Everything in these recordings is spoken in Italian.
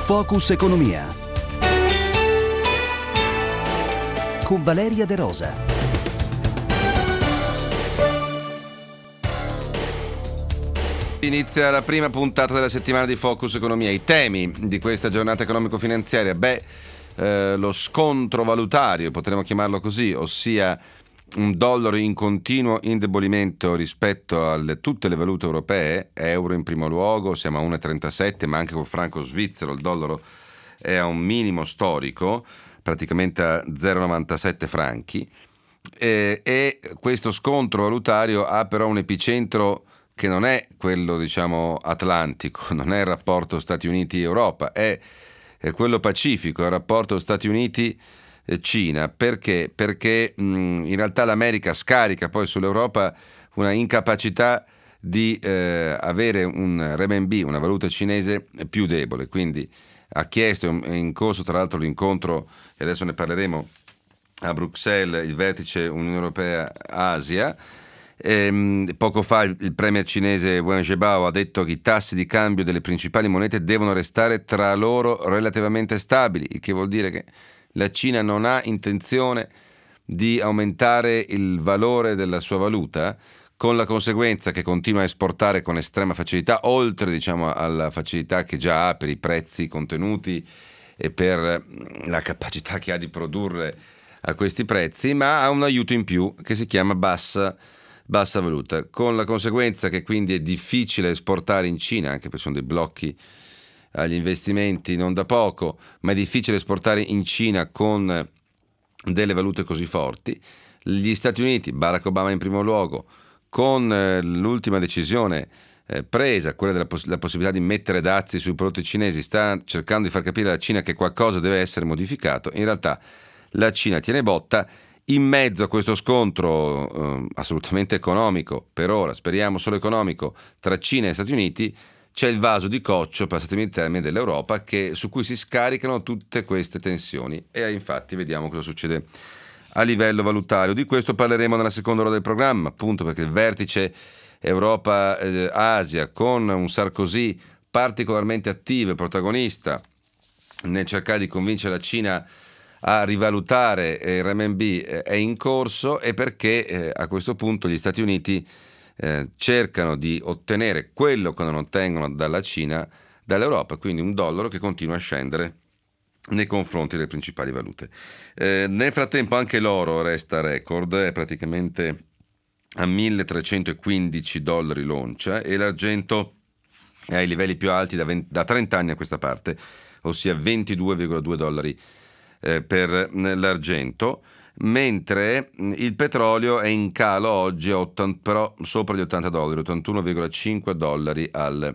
Focus Economia con Valeria De Rosa. Inizia la prima puntata della settimana di Focus Economia. I temi di questa giornata economico-finanziaria, lo scontro valutario, potremmo chiamarlo così, ossia un dollaro in continuo indebolimento rispetto a tutte le valute europee, euro in primo luogo, siamo a 1,37, ma anche col franco svizzero il dollaro è a un minimo storico, praticamente a 0,97 franchi, e questo scontro valutario ha però un epicentro che non è quello, diciamo, atlantico, non è il rapporto Stati Uniti-Europa, è quello pacifico, è il rapporto Stati Uniti-Cina. Perché? Perché in realtà l'America scarica poi sull'Europa una incapacità di avere un renminbi, una valuta cinese più debole, quindi ha chiesto, è in corso tra l'altro l'incontro, e adesso ne parleremo, a Bruxelles, il vertice Unione Europea-Asia. Poco fa il premier cinese Wen Jiabao ha detto che i tassi di cambio delle principali monete devono restare tra loro relativamente stabili, il che vuol dire che la Cina non ha intenzione di aumentare il valore della sua valuta, con la conseguenza che continua a esportare con estrema facilità, oltre, diciamo, alla facilità che già ha per i prezzi contenuti e per la capacità che ha di produrre a questi prezzi, ma ha un aiuto in più che si chiama bassa valuta, con la conseguenza che quindi è difficile esportare in Cina, anche perché sono dei blocchi agli investimenti non da poco, ma è difficile esportare in Cina con delle valute così forti. Gli Stati Uniti, Barack Obama in primo luogo, con l'ultima decisione presa, quella della possibilità di mettere dazi sui prodotti cinesi, sta cercando di far capire alla Cina che qualcosa deve essere modificato. In realtà la Cina tiene botta. In mezzo a questo scontro assolutamente economico, per ora speriamo solo economico, tra Cina e Stati Uniti, c'è il vaso di coccio, passatemi il termine, dell'Europa, su cui si scaricano tutte queste tensioni, e infatti vediamo cosa succede a livello valutario. Di questo parleremo nella seconda ora del programma, appunto perché il vertice Europa-Asia, con un Sarkozy particolarmente attivo e protagonista nel cercare di convincere la Cina a rivalutare il renminbi, è in corso, e perché a questo punto gli Stati Uniti cercano di ottenere quello che non ottengono dalla Cina, dall'Europa, quindi un dollaro che continua a scendere nei confronti delle principali valute. Nel frattempo anche l'oro resta record, è praticamente a 1.315 dollari l'oncia, e l'argento è ai livelli più alti da 30 anni a questa parte, ossia 22,2 dollari per l'argento, mentre il petrolio è in calo oggi però sopra gli 80 dollari, 81,5 dollari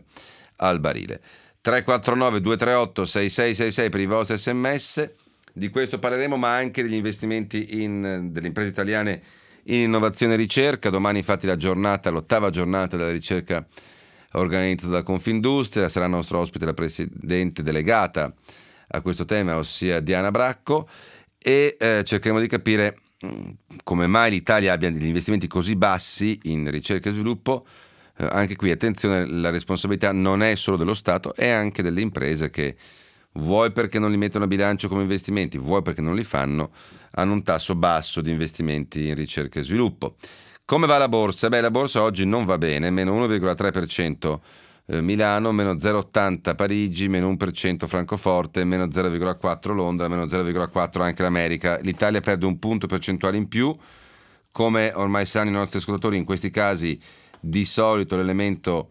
al barile. 349 238 6666 per i vostri sms. Di questo parleremo, ma anche degli investimenti delle imprese italiane in innovazione e ricerca. Domani infatti l'ottava giornata della ricerca organizzata da Confindustria, sarà nostro ospite la presidente delegata a questo tema, ossia Diana Bracco, e cercheremo di capire come mai l'Italia abbia degli investimenti così bassi in ricerca e sviluppo. Anche qui attenzione, la responsabilità non è solo dello Stato, è anche delle imprese che, vuoi perché non li mettono a bilancio come investimenti, vuoi perché non li fanno, hanno un tasso basso di investimenti in ricerca e sviluppo. Come va la borsa? La borsa oggi non va bene, meno 1,3% Milano, meno 0,80 Parigi, meno 1% Francoforte, meno 0,4 Londra, meno 0,4 anche l'America. L'Italia perde un punto percentuale in più. Come ormai sanno i nostri ascoltatori, in questi casi di solito l'elemento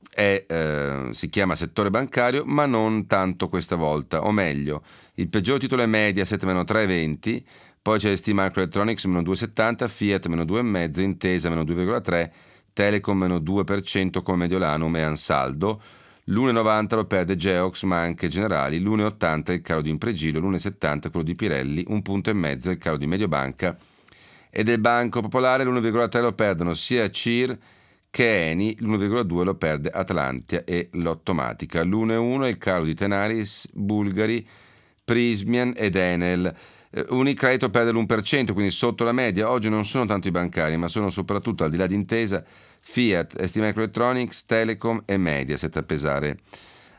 si chiama settore bancario, ma non tanto questa volta, o meglio, il peggior titolo è Mediaset, meno 3,20, poi c'è ST Microelectronics, meno 2,70, Fiat, meno 2,5, Intesa, meno 2,3, Telecom meno 2% come Mediolanum e Ansaldo, l'1,90 lo perde Geox ma anche Generali, l'1,80 il calo di Impregilo, l'1,70 quello di Pirelli, 1,5 punti il calo di Mediobanca e del Banco Popolare, l'1,3 lo perdono sia CIR che Eni, l'1,2 lo perde Atlantia e Lottomatica, l'1,1 il calo di Tenaris, Bulgari, Prismian ed Enel. Unicredito perde l'1%, quindi sotto la media. Oggi non sono tanto i bancari, ma sono soprattutto, al di là di Intesa, Fiat, ST Microelectronics, Telecom e Mediaset a pesare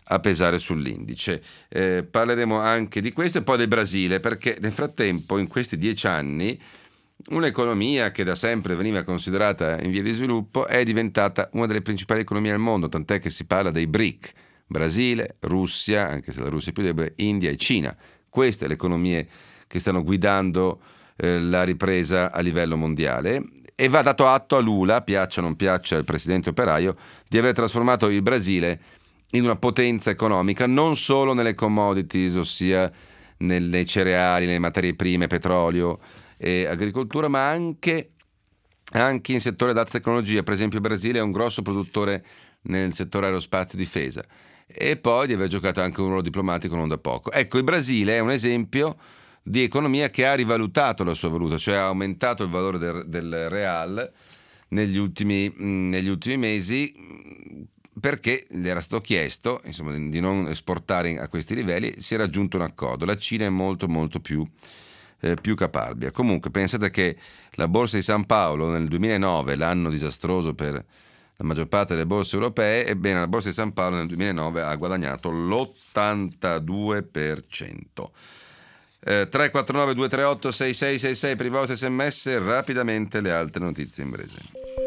a pesare sull'indice. Parleremo anche di questo e poi del Brasile, perché nel frattempo, in questi 10 anni, un'economia che da sempre veniva considerata in via di sviluppo è diventata una delle principali economie al mondo, tant'è che si parla dei BRIC: Brasile, Russia, anche se la Russia è più debole, India e Cina. Queste le economie che stanno guidando la ripresa a livello mondiale, e va dato atto a Lula, piaccia o non piaccia il presidente operaio, di aver trasformato il Brasile in una potenza economica non solo nelle commodities, ossia nei cereali, nelle materie prime, petrolio e agricoltura, ma anche in settore d'alta tecnologia. Per esempio il Brasile è un grosso produttore nel settore aerospazio e difesa, e poi di aver giocato anche un ruolo diplomatico non da poco. Ecco, il Brasile è un esempio di economia che ha rivalutato la sua valuta, cioè ha aumentato il valore del real negli ultimi mesi, perché gli era stato chiesto, insomma, di non esportare a questi livelli. Si è raggiunto un accordo. La Cina è molto molto più caparbia. Comunque pensate che la borsa di San Paolo nel 2009, l'anno disastroso per la maggior parte delle borse europee, ebbene la borsa di San Paolo nel 2009 ha guadagnato l'82%. 349 238 6666 per i vostri sms. Rapidamente le altre notizie in breve.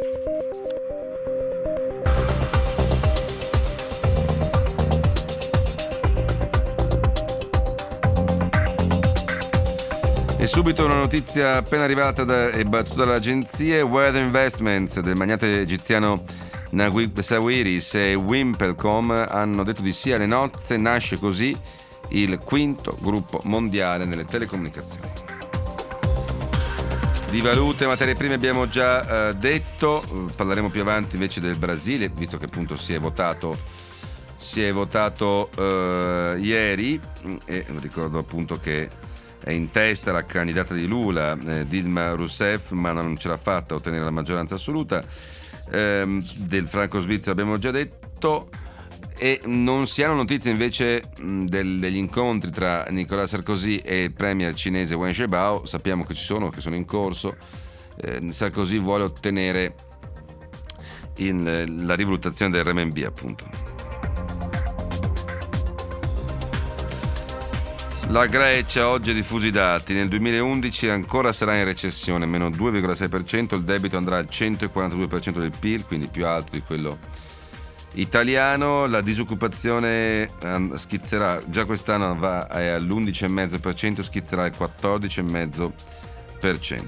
E subito una notizia appena arrivata e battuta dalle agenzie. Weather Investments del magnate egiziano Naguib Sawiris e Wimpelcom hanno detto di sì alle nozze. Nasce così il quinto gruppo mondiale nelle telecomunicazioni. Di valute e materie prime abbiamo già detto. Parleremo più avanti invece del Brasile, visto che appunto si è votato ieri, e ricordo appunto che è in testa la candidata di Lula, Dilma Rousseff, ma non ce l'ha fatta a ottenere la maggioranza assoluta. Del franco svizzero abbiamo già detto, e non si hanno notizie invece degli incontri tra Nicolas Sarkozy e il premier cinese Wen Jiabao. Sappiamo che sono in corso. Sarkozy vuole ottenere la rivalutazione del renminbi, appunto. La Grecia oggi ha diffuso i dati. Nel 2011 ancora sarà in recessione, meno 2,6%, il debito andrà al 142% del PIL, quindi più alto di quello italiano. La disoccupazione schizzerà, già quest'anno è all'11,5%, schizzerà al 14,5%.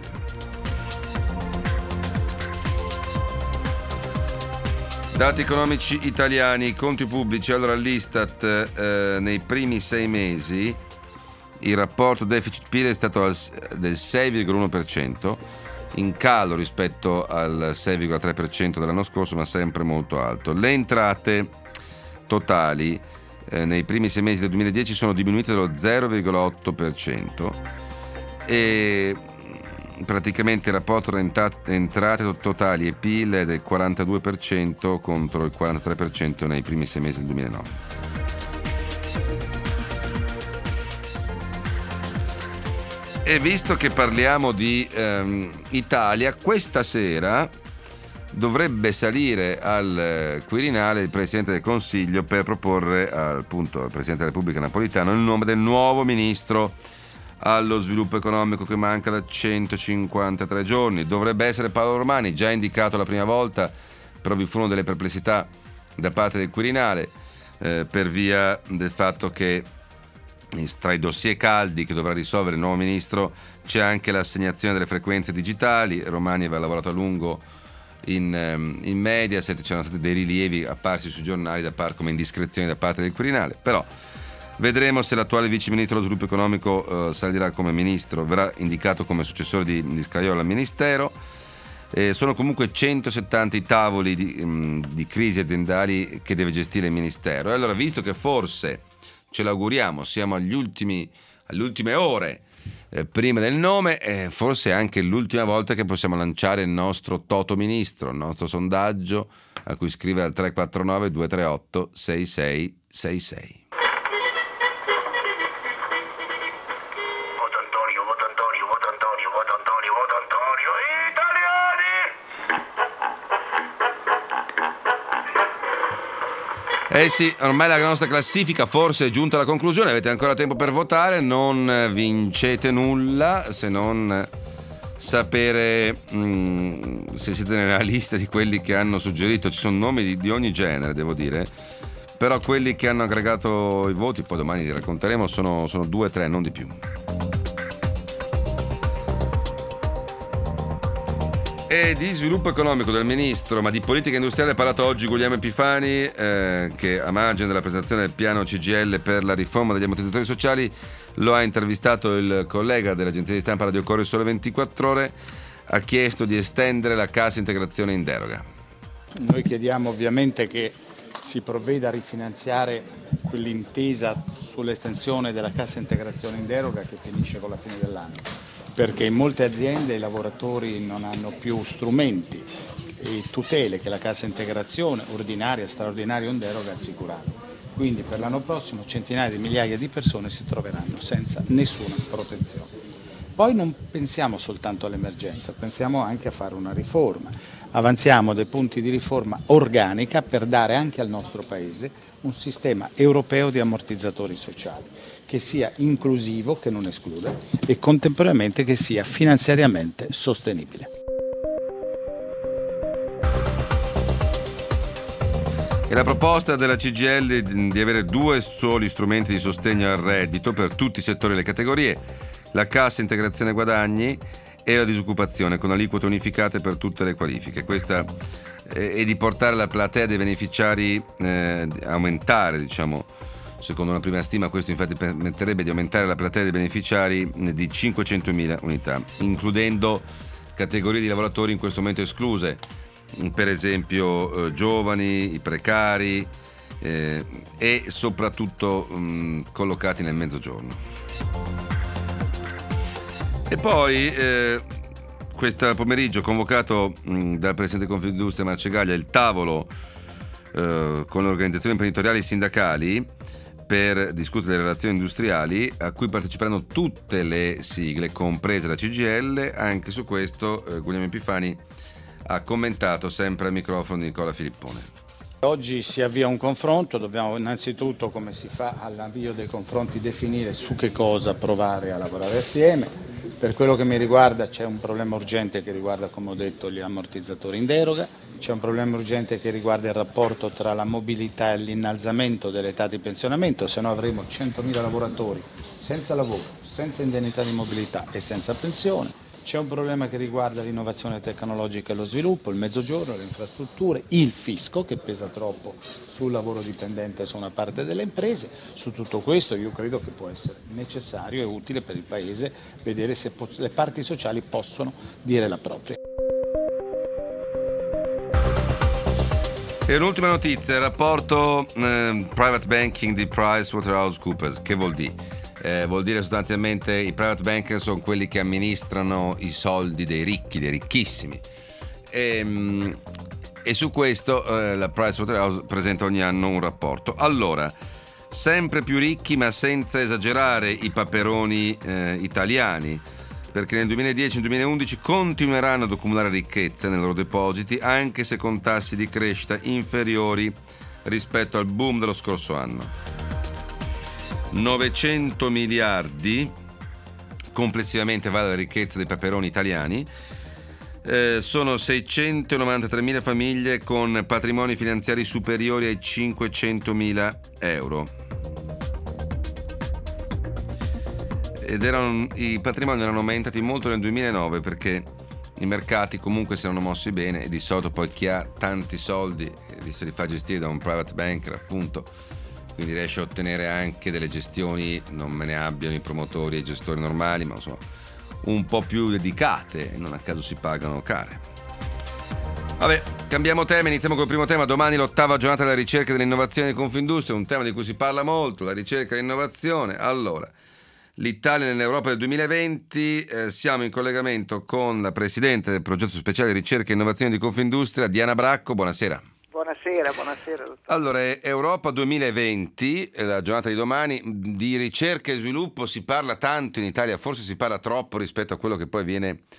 Dati economici italiani, conti pubblici. Allora l'Istat nei primi 6 mesi il rapporto deficit-PIL è stato del 6,1%, in calo rispetto al 6,3% dell'anno scorso, ma sempre molto alto. Le entrate totali nei primi 6 mesi del 2010 sono diminuite dello 0,8%, e praticamente il rapporto tra entrate totali e PIL è del 42% contro il 43% nei primi 6 mesi del 2009. E visto che parliamo di Italia, questa sera dovrebbe salire al Quirinale il Presidente del Consiglio per proporre al Presidente della Repubblica Napolitano il nome del nuovo ministro allo sviluppo economico, che manca da 153 giorni. Dovrebbe essere Paolo Romani, già indicato la prima volta, però vi furono delle perplessità da parte del Quirinale per via del fatto che tra i dossier caldi che dovrà risolvere il nuovo ministro c'è anche l'assegnazione delle frequenze digitali. Romani aveva lavorato a lungo in Mediaset, c'erano stati dei rilievi apparsi sui giornali come indiscrezioni da parte del Quirinale, però vedremo se l'attuale vice ministro dello sviluppo economico salirà come ministro, verrà indicato come successore di Scajola al ministero. Sono comunque 170 i tavoli di crisi aziendali che deve gestire il ministero, e allora, visto che forse, ce l'auguriamo, siamo alle ultime ore prima del nome, forse è anche l'ultima volta che possiamo lanciare il nostro Toto Ministro, il nostro sondaggio a cui scrivere al 349 238 6666. Voto Antonio, voto Antonio, voto Antonio, voto Antonio, voto Antonio, italiani! Eh sì, ormai la nostra classifica forse è giunta alla conclusione, avete ancora tempo per votare, non vincete nulla se non sapere se siete nella lista di quelli che hanno suggerito. Ci sono nomi di ogni genere, devo dire, però quelli che hanno aggregato i voti, poi domani li racconteremo, sono 2 o 3, non di più. E di sviluppo economico del ministro, ma di politica industriale ha parlato oggi Guglielmo Epifani, che a margine della presentazione del piano CGIL per la riforma degli ammortizzatori sociali lo ha intervistato il collega dell'agenzia di stampa Radio Corriere Sole 24 Ore, ha chiesto di estendere la cassa integrazione in deroga. Noi chiediamo ovviamente che si provveda a rifinanziare quell'intesa sull'estensione della cassa integrazione in deroga che finisce con la fine dell'anno, perché in molte aziende i lavoratori non hanno più strumenti e tutele che la cassa integrazione ordinaria, straordinaria o in deroga assicurano. Quindi per l'anno prossimo centinaia di migliaia di persone si troveranno senza nessuna protezione. Poi non pensiamo soltanto all'emergenza, pensiamo anche a fare una riforma. Avanziamo dei punti di riforma organica per dare anche al nostro Paese un sistema europeo di ammortizzatori sociali che sia inclusivo, che non escluda, e contemporaneamente che sia finanziariamente sostenibile. E la proposta della CGIL di avere 2 soli strumenti di sostegno al reddito per tutti i settori e le categorie, la cassa integrazione guadagni e la disoccupazione, con aliquote unificate per tutte le qualifiche. Questa è di portare la platea dei beneficiari, aumentare, diciamo, secondo una prima stima questo infatti permetterebbe di aumentare la platea dei beneficiari di 500.000 unità, includendo categorie di lavoratori in questo momento escluse, per esempio giovani, i precari e soprattutto collocati nel mezzogiorno. E poi questo pomeriggio convocato dal Presidente di Confindustria Marcegaglia il tavolo con le organizzazioni imprenditoriali e sindacali per discutere le relazioni industriali, a cui parteciperanno tutte le sigle, comprese la CGIL. Anche su questo Guglielmo Epifani ha commentato sempre al microfono di Nicola Filippone. Oggi si avvia un confronto, dobbiamo innanzitutto, come si fa all'avvio dei confronti, definire su che cosa provare a lavorare assieme. Per quello che mi riguarda c'è un problema urgente che riguarda, come ho detto, gli ammortizzatori in deroga, c'è un problema urgente che riguarda il rapporto tra la mobilità e l'innalzamento dell'età di pensionamento, se no avremo 100.000 lavoratori senza lavoro, senza indennità di mobilità e senza pensione. C'è un problema che riguarda l'innovazione tecnologica e lo sviluppo, il mezzogiorno, le infrastrutture, il fisco che pesa troppo sul lavoro dipendente e su una parte delle imprese. Su tutto questo io credo che può essere necessario e utile per il Paese vedere se le parti sociali possono dire la propria. E un'ultima notizia, il rapporto private banking di PricewaterhouseCoopers. Che vuol dire? Vuol dire sostanzialmente i private banker sono quelli che amministrano i soldi dei ricchi, dei ricchissimi, e su questo la Pricewaterhouse presenta ogni anno un rapporto. Allora, sempre più ricchi, ma senza esagerare i paperoni italiani, perché nel 2010 e nel 2011 continueranno ad accumulare ricchezze nei loro depositi, anche se con tassi di crescita inferiori rispetto al boom dello scorso anno. 900 miliardi complessivamente vale la ricchezza dei paperoni italiani, sono 693.000 famiglie con patrimoni finanziari superiori ai 500.000 euro. I patrimoni erano aumentati molto nel 2009 perché i mercati comunque si erano mossi bene e di solito poi chi ha tanti soldi se li fa gestire da un private banker, appunto, quindi riesce a ottenere anche delle gestioni, non me ne abbiano i promotori e i gestori normali, ma insomma un po' più dedicate, e non a caso si pagano care. Vabbè, cambiamo tema, iniziamo col primo tema. Domani l'8ª giornata della ricerca e dell'innovazione di Confindustria, un tema di cui si parla molto, la ricerca e l'innovazione. Allora, l'Italia nell'Europa del 2020, siamo in collegamento con la Presidente del progetto speciale di ricerca e innovazione di Confindustria, Diana Bracco, buonasera. Buonasera. Dottor. Allora, Europa 2020, la giornata di domani, di ricerca e sviluppo si parla tanto in Italia, forse si parla troppo rispetto a quello che poi viene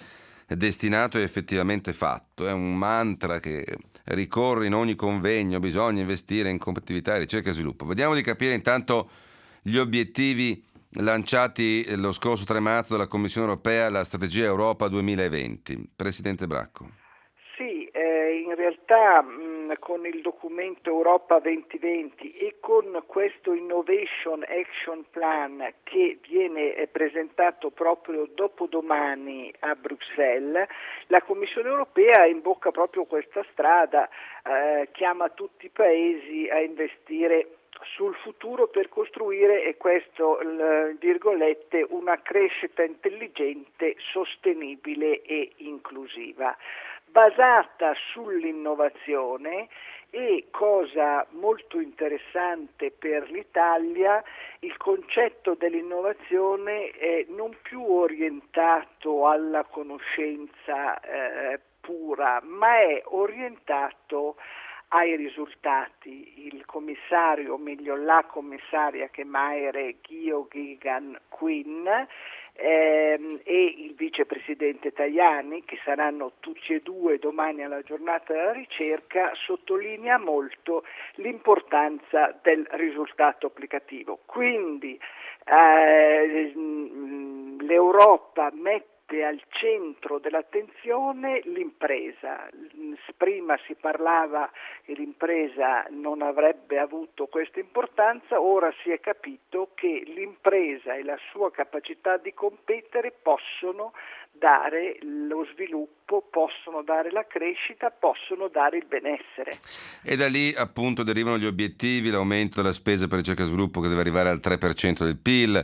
destinato è effettivamente fatto. È un mantra che ricorre in ogni convegno: bisogna investire in competitività, ricerca e sviluppo. Vediamo di capire intanto gli obiettivi lanciati lo scorso 3 marzo dalla Commissione europea, la strategia Europa 2020. Presidente Bracco. Sì, in realtà con il documento Europa 2020 e con questo Innovation Action Plan che viene presentato proprio dopodomani a Bruxelles, la Commissione europea imbocca proprio questa strada, chiama tutti i paesi a investire sul futuro per costruire, e questo virgolette, una crescita intelligente, sostenibile e inclusiva, basata sull'innovazione e, cosa molto interessante per l'Italia, il concetto dell'innovazione è non più orientato alla conoscenza pura, ma è orientato ai risultati. Il commissario, o meglio la commissaria che Maire Geoghegan Quinn e il vicepresidente Tajani, che saranno tutti e due domani alla giornata della ricerca, sottolinea molto l'importanza del risultato applicativo. Quindi l'Europa mette al centro dell'attenzione l'impresa. Prima si parlava che l'impresa non avrebbe avuto questa importanza, ora si è capito che l'impresa e la sua capacità di competere possono dare lo sviluppo, possono dare la crescita, possono dare il benessere. E da lì appunto derivano gli obiettivi, l'aumento della spesa per ricerca e sviluppo che deve arrivare al 3% del PIL.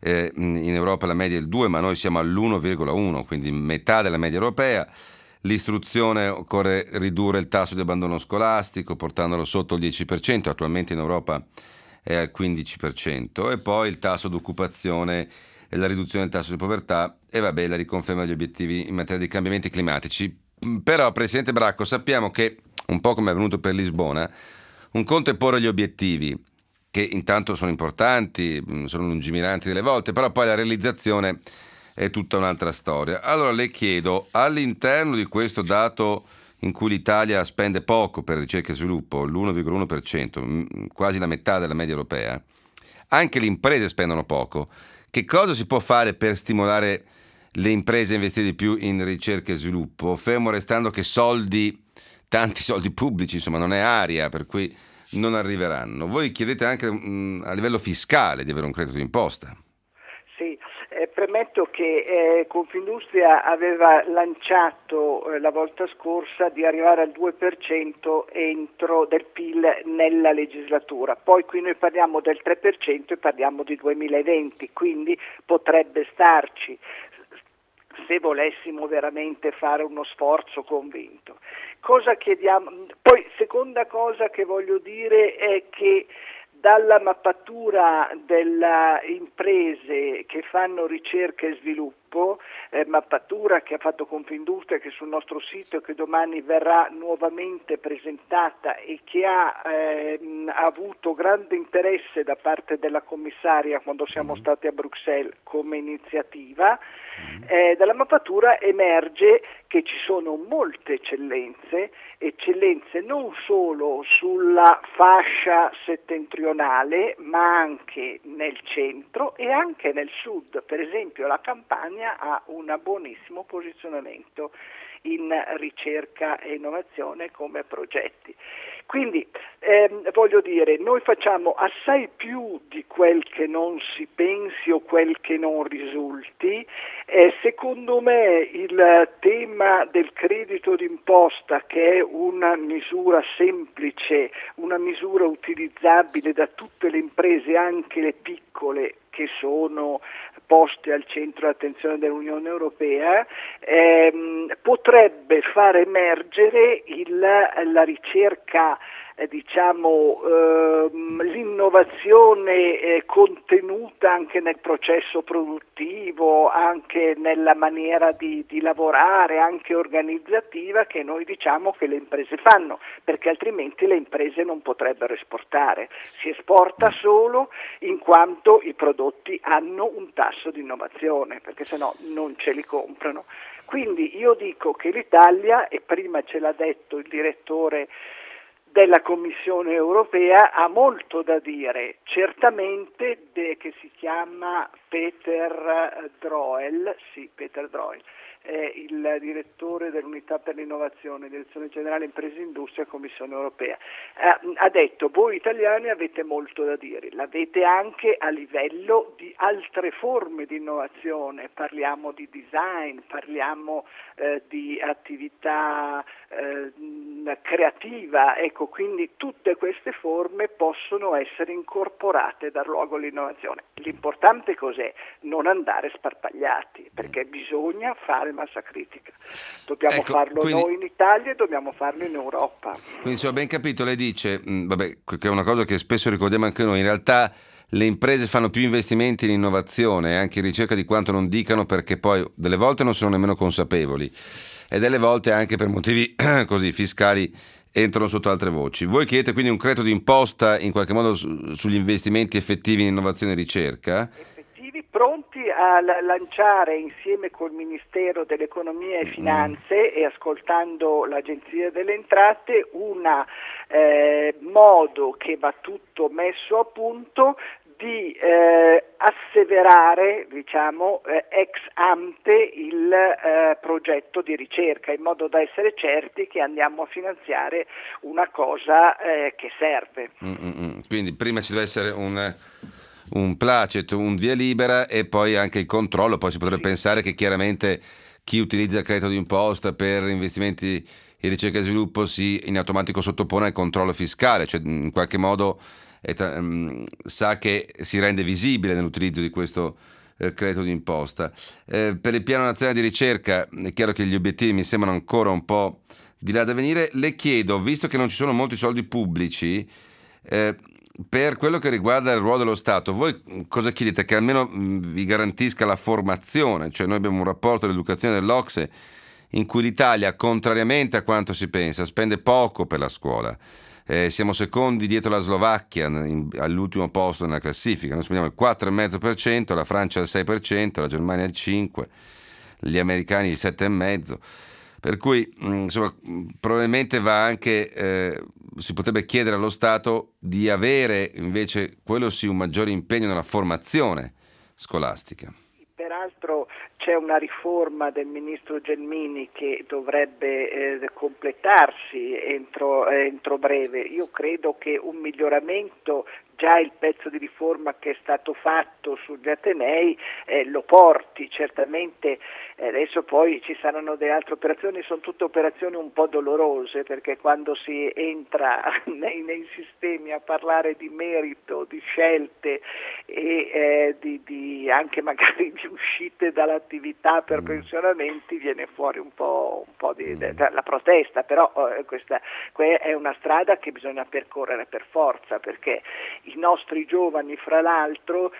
In Europa la media è il 2, ma noi siamo all'1,1, quindi metà della media europea. L'istruzione, occorre ridurre il tasso di abbandono scolastico portandolo sotto il 10%, attualmente in Europa è al 15%, e poi il tasso d'occupazione e la riduzione del tasso di povertà e la riconferma degli obiettivi in materia di cambiamenti climatici. Però, Presidente Bracco, sappiamo che, un po' come è avvenuto per Lisbona, un conto è porre gli obiettivi, che intanto sono importanti, sono lungimiranti delle volte, però poi la realizzazione è tutta un'altra storia. Allora le chiedo, all'interno di questo dato in cui l'Italia spende poco per ricerca e sviluppo, l'1,1%, quasi la metà della media europea, anche le imprese spendono poco. Che cosa si può fare per stimolare le imprese a investire di più in ricerca e sviluppo, fermo restando che tanti soldi pubblici, insomma, non è aria, per cui non arriveranno? Voi chiedete anche a livello fiscale di avere un credito d'imposta. Sì, premetto che Confindustria aveva lanciato la volta scorsa di arrivare al 2% entro del PIL nella legislatura, poi qui noi parliamo del 3% e parliamo di 2020, quindi potrebbe starci se volessimo veramente fare uno sforzo convinto. Cosa chiediamo? Poi, seconda cosa che voglio dire è che dalla mappatura delle imprese che fanno ricerca e sviluppo, mappatura che ha fatto Confindustria, che è sul nostro sito e che domani verrà nuovamente presentata e che ha avuto grande interesse da parte della commissaria quando siamo stati a Bruxelles come iniziativa, dalla mappatura emerge che ci sono molte eccellenze non solo sulla fascia settentrionale, ma anche nel centro e anche nel sud. Per esempio la Campania ha un buonissimo posizionamento in ricerca e innovazione come progetti. Quindi voglio dire, noi facciamo assai più di quel che non si pensi o quel che non risulti. Secondo me il tema del credito d'imposta, che è una misura semplice, una misura utilizzabile da tutte le imprese, anche le piccole, che sono poste al centro dell'attenzione dell'Unione Europea, potrebbe far emergere la ricerca, l'innovazione contenuta anche nel processo produttivo, anche nella maniera di lavorare, anche organizzativa, che noi diciamo che le imprese fanno, perché altrimenti le imprese non potrebbero esportare. Si esporta solo in quanto i prodotti hanno un tasso di innovazione, perché sennò non ce li comprano. Quindi io dico che l'Italia, e prima ce l'ha detto il direttore della Commissione europea, ha molto da dire, certamente che si chiama Peter Droel, il direttore dell'Unità per l'Innovazione, Direzione Generale Imprese e Industria, Commissione Europea, ha detto: voi italiani avete molto da dire, l'avete anche a livello di altre forme di innovazione, parliamo di design, parliamo di attività creativa, ecco, quindi tutte queste forme possono essere incorporate, dar luogo all'innovazione. L'importante cos'è? Non andare sparpagliati, perché bisogna fare massa critica. Dobbiamo farlo noi in Italia e dobbiamo farlo in Europa. Quindi, se ho ben capito, lei dice, che è una cosa che spesso ricordiamo anche noi, in realtà le imprese fanno più investimenti in innovazione, anche in ricerca, di quanto non dicano, perché poi delle volte non sono nemmeno consapevoli e delle volte anche per motivi così fiscali entrano sotto altre voci. Voi chiedete quindi un credito d'imposta in qualche modo sugli investimenti effettivi in innovazione e ricerca? Pronti a lanciare insieme col Ministero dell'Economia e Finanze e ascoltando l'Agenzia delle Entrate un modo che va tutto messo a punto di asseverare, diciamo, ex ante il progetto di ricerca, in modo da essere certi che andiamo a finanziare una cosa che serve. Quindi prima ci deve essere un placet, un via libera e poi anche il controllo. Poi si potrebbe pensare che chiaramente chi utilizza il credito d'imposta per investimenti in ricerca e sviluppo si in automatico sottopone al controllo fiscale, cioè in qualche modo sa che si rende visibile nell'utilizzo di questo credito d'imposta. Per il piano nazionale di ricerca è chiaro che gli obiettivi mi sembrano ancora un po' di là da venire. Le chiedo, visto che non ci sono molti soldi pubblici, per quello che riguarda il ruolo dello Stato, voi cosa chiedete? Che almeno vi garantisca la formazione, cioè noi abbiamo un rapporto dell'educazione dell'Ocse in cui l'Italia, contrariamente a quanto si pensa, spende poco per la scuola. Siamo secondi dietro la Slovacchia all'ultimo posto nella classifica, noi spendiamo il 4,5%, la Francia il 6%, la Germania il 5%, gli americani il 7,5%. Per cui insomma, probabilmente va anche, si potrebbe chiedere allo Stato di avere invece quello sì un maggiore impegno nella formazione scolastica. Peraltro c'è una riforma del ministro Gelmini che dovrebbe completarsi entro breve. Io credo che un miglioramento, già il pezzo di riforma che è stato fatto sugli Atenei lo porti. Certamente adesso poi ci saranno delle altre operazioni, sono tutte operazioni un po' dolorose, perché quando si entra nei sistemi a parlare di merito, di scelte e di anche magari di uscite dall'attività per pensionamenti, viene fuori un po' la protesta, però questa è una strada che bisogna percorrere per forza, perché i nostri giovani, fra l'altro,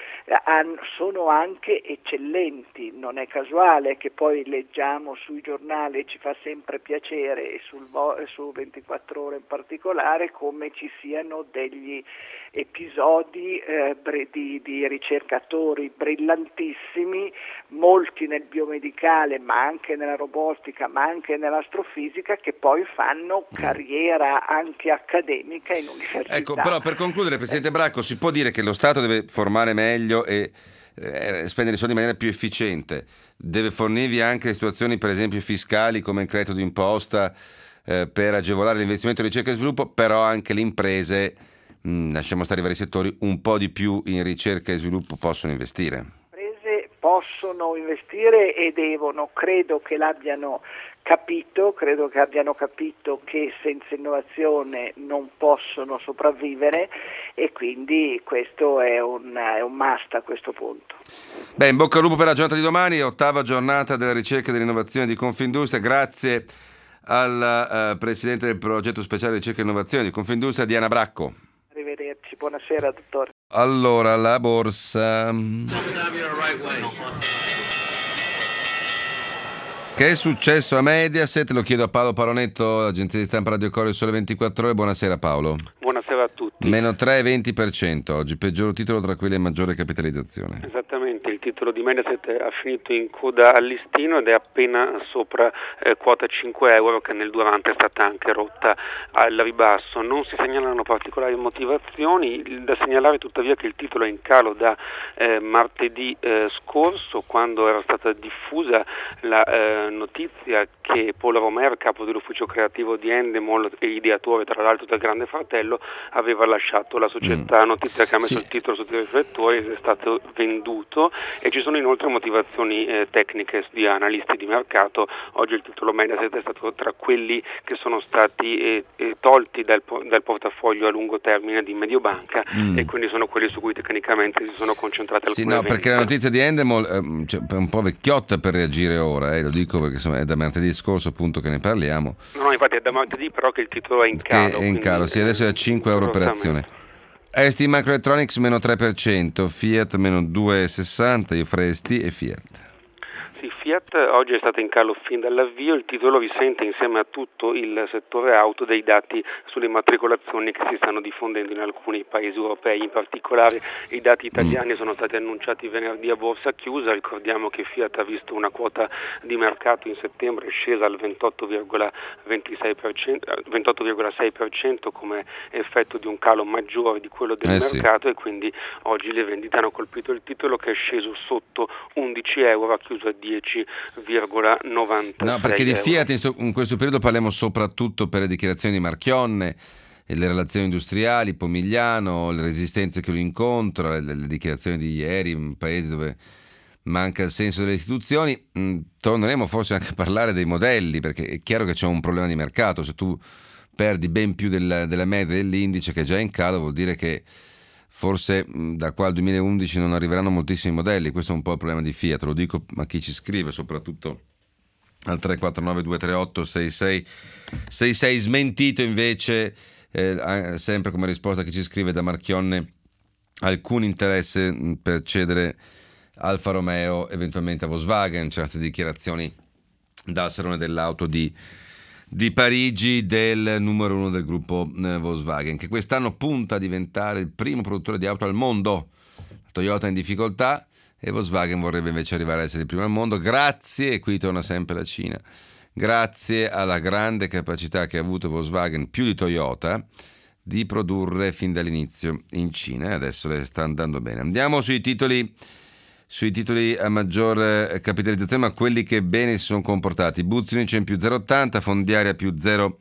sono anche eccellenti. Non è casuale che poi leggiamo sui giornali, ci fa sempre piacere, e su 24 ore in particolare, come ci siano degli episodi di ricercatori brillantissimi, molti nel biomedicale, ma anche nella robotica, ma anche nell'astrofisica, che poi fanno carriera anche accademica in università. Ecco, però per concludere, Presidente Bracco, si può dire che lo Stato deve formare meglio e spendere i soldi in maniera più efficiente, deve fornirvi anche situazioni, per esempio, fiscali come il credito d'imposta per agevolare l'investimento in ricerca e sviluppo, però anche le imprese, lasciamo stare i vari settori, un po' di più in ricerca e sviluppo possono investire. Possono investire e devono, credo che l'abbiano capito, credo che abbiano capito che senza innovazione non possono sopravvivere, e quindi questo è un must a questo punto. In bocca al lupo per la giornata di domani, 8ª giornata della ricerca e dell'innovazione di Confindustria. Grazie al Presidente del progetto speciale ricerca e innovazione di Confindustria, Diana Bracco. Arrivederci, buonasera dottore. Allora, la borsa. Che è successo a Mediaset? Lo chiedo a Paolo Paronetto, agenzia di stampa Radio Corriere Sole 24 Ore. Buonasera Paolo. Buonasera a tutti. Meno 3,20% oggi, peggior titolo tra quelli a maggiore capitalizzazione. Esattamente, il titolo di Mediaset ha finito in coda al listino ed è appena sopra quota 5 euro, che nel durante è stata anche rotta al ribasso. Non si segnalano particolari motivazioni, da segnalare tuttavia che il titolo è in calo da martedì scorso, quando era stata diffusa la notizia che Paul Romer, capo dell'ufficio creativo di Endemol e ideatore tra l'altro del Grande Fratello, aveva lasciato la società. Notizia che ha messo il titolo sotto i riflettori ed è stato venduto, e ci sono inoltre motivazioni tecniche di analisti di mercato. Oggi il titolo Mediaset è stato tra quelli che sono stati tolti dal portafoglio a lungo termine di Mediobanca, e quindi sono quelli su cui tecnicamente si sono concentrate alcune vendite. Perché la notizia di Endemol è un po' vecchiotta per reagire ora, lo dico perché insomma, è da martedì scorso appunto che ne parliamo. No, infatti è da martedì però che il titolo è in calo. È in calo, sì, adesso è a 5 euro per azione. ST Microelectronics meno 3%, Fiat meno 2,60%, io farei ST e Fiat. Sì, Fiat oggi è stata in calo fin dall'avvio, il titolo risente insieme a tutto il settore auto dei dati sulle immatricolazioni che si stanno diffondendo in alcuni paesi europei, in particolare i dati italiani sono stati annunciati venerdì a borsa chiusa. Ricordiamo che Fiat ha visto una quota di mercato in settembre scesa al 28,6% come effetto di un calo maggiore di quello del mercato, e quindi oggi le vendite hanno colpito il titolo, che è sceso sotto 11 euro, ha chiuso a 10,96 No, perché di euro. Fiat in questo periodo parliamo soprattutto per le dichiarazioni di Marchionne e le relazioni industriali, Pomigliano, le resistenze che lo incontra, le dichiarazioni di ieri in paesi dove manca il senso delle istituzioni. Torneremo forse anche a parlare dei modelli, perché è chiaro che c'è un problema di mercato. Se tu perdi ben più della media dell'indice, che è già in calo, vuol dire che forse da qua al 2011 non arriveranno moltissimi modelli. Questo è un po' il problema di Fiat, lo dico a chi ci scrive, soprattutto al 349 238 6666. Smentito invece sempre come risposta a chi ci scrive da Marchionne alcun interesse per cedere Alfa Romeo eventualmente a Volkswagen. C'erano state dichiarazioni dal Salone dell'Auto di Parigi del numero 1 del gruppo Volkswagen, che quest'anno punta a diventare il primo produttore di auto al mondo. Toyota è in difficoltà e Volkswagen vorrebbe invece arrivare a essere il primo al mondo, grazie, e qui torna sempre la Cina, grazie alla grande capacità che ha avuto Volkswagen, più di Toyota, di produrre fin dall'inizio in Cina, e adesso le sta andando bene. Andiamo sui titoli a maggior capitalizzazione, ma quelli che bene si sono comportati. Buzzi Unicem più 0,80, Fondiaria più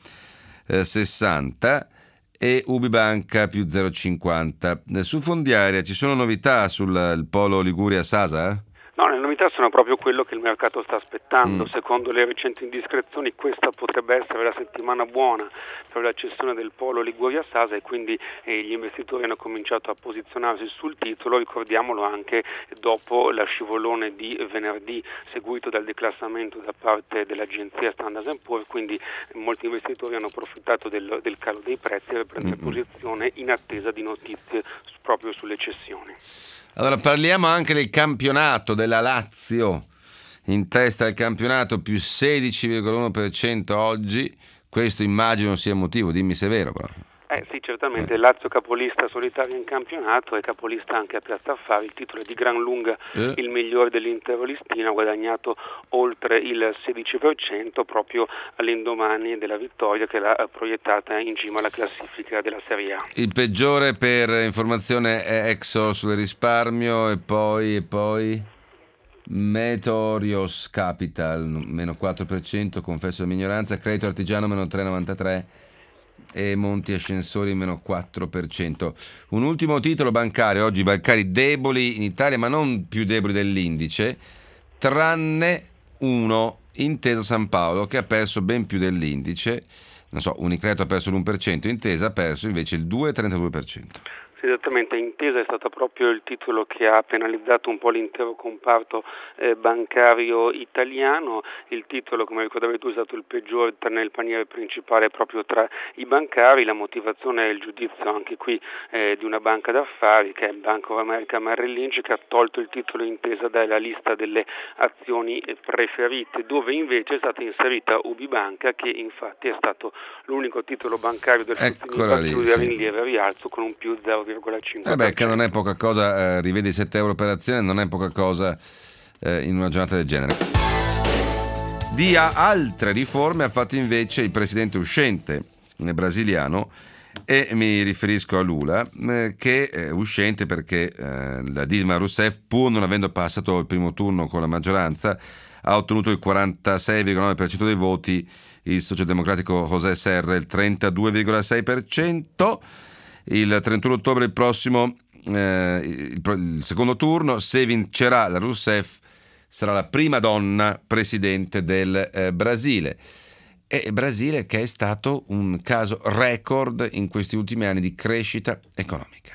0,60 e Ubibanca più 0,50. Su Fondiaria ci sono novità sul polo Liguria Sasa? No, le novità sono proprio quello che il mercato sta aspettando. Secondo le recenti indiscrezioni questa potrebbe essere la settimana buona per la cessione del polo Liguria Sasa, e quindi gli investitori hanno cominciato a posizionarsi sul titolo, ricordiamolo anche dopo la scivolone di venerdì seguito dal declassamento da parte dell'agenzia Standard & Poor's, quindi molti investitori hanno approfittato del calo dei prezzi per prendere posizione in attesa di notizie proprio sulle cessioni. Allora parliamo anche del campionato della Lazio, in testa al campionato più 16,1% oggi. Questo immagino sia motivo, dimmi se è vero però. Sì, certamente Lazio capolista solitario in campionato e capolista anche a Piazza Affari. Il titolo è di gran lunga il migliore dell'intero listino, ha guadagnato oltre il 16% proprio all'indomani della vittoria che l'ha proiettata in cima alla classifica della Serie A. Il peggiore per informazione è Exor sul risparmio, e poi Meteorios Capital meno 4%, confesso la minoranza, Credito Artigiano meno 3,93% e Monti Ascensori meno 4%. Un ultimo titolo bancario, oggi bancari deboli in Italia, ma non più deboli dell'indice, tranne uno, Intesa San Paolo, che ha perso ben più dell'indice. Non so, Unicredito ha perso l'1%, Intesa ha perso invece il 2,32%. Sì, esattamente, Intesa è stato proprio il titolo che ha penalizzato un po' l'intero comparto bancario italiano. Il titolo, come ricordavi tu, è stato il peggiore nel paniere principale proprio tra i bancari. La motivazione è il giudizio anche qui di una banca d'affari, che è Bank of America Merrill Lynch, che ha tolto il titolo Intesa dalla lista delle azioni preferite, dove invece è stata inserita Ubibanca, che infatti è stato l'unico titolo bancario del FTSE in lieve rialzo con un più 0,7%. 4,5%. Che non è poca cosa, rivedi 7 euro per azione, non è poca cosa in una giornata del genere. Di altre riforme ha fatto invece il presidente uscente brasiliano, e mi riferisco a Lula, che è uscente perché la Dilma Rousseff, pur non avendo passato il primo turno con la maggioranza, ha ottenuto il 46,9% dei voti, il socialdemocratico José Serra il 32,6%. Il 31 ottobre il prossimo, il secondo turno, se vincerà la Rousseff, sarà la prima donna presidente del Brasile. E Brasile che è stato un caso record in questi ultimi anni di crescita economica.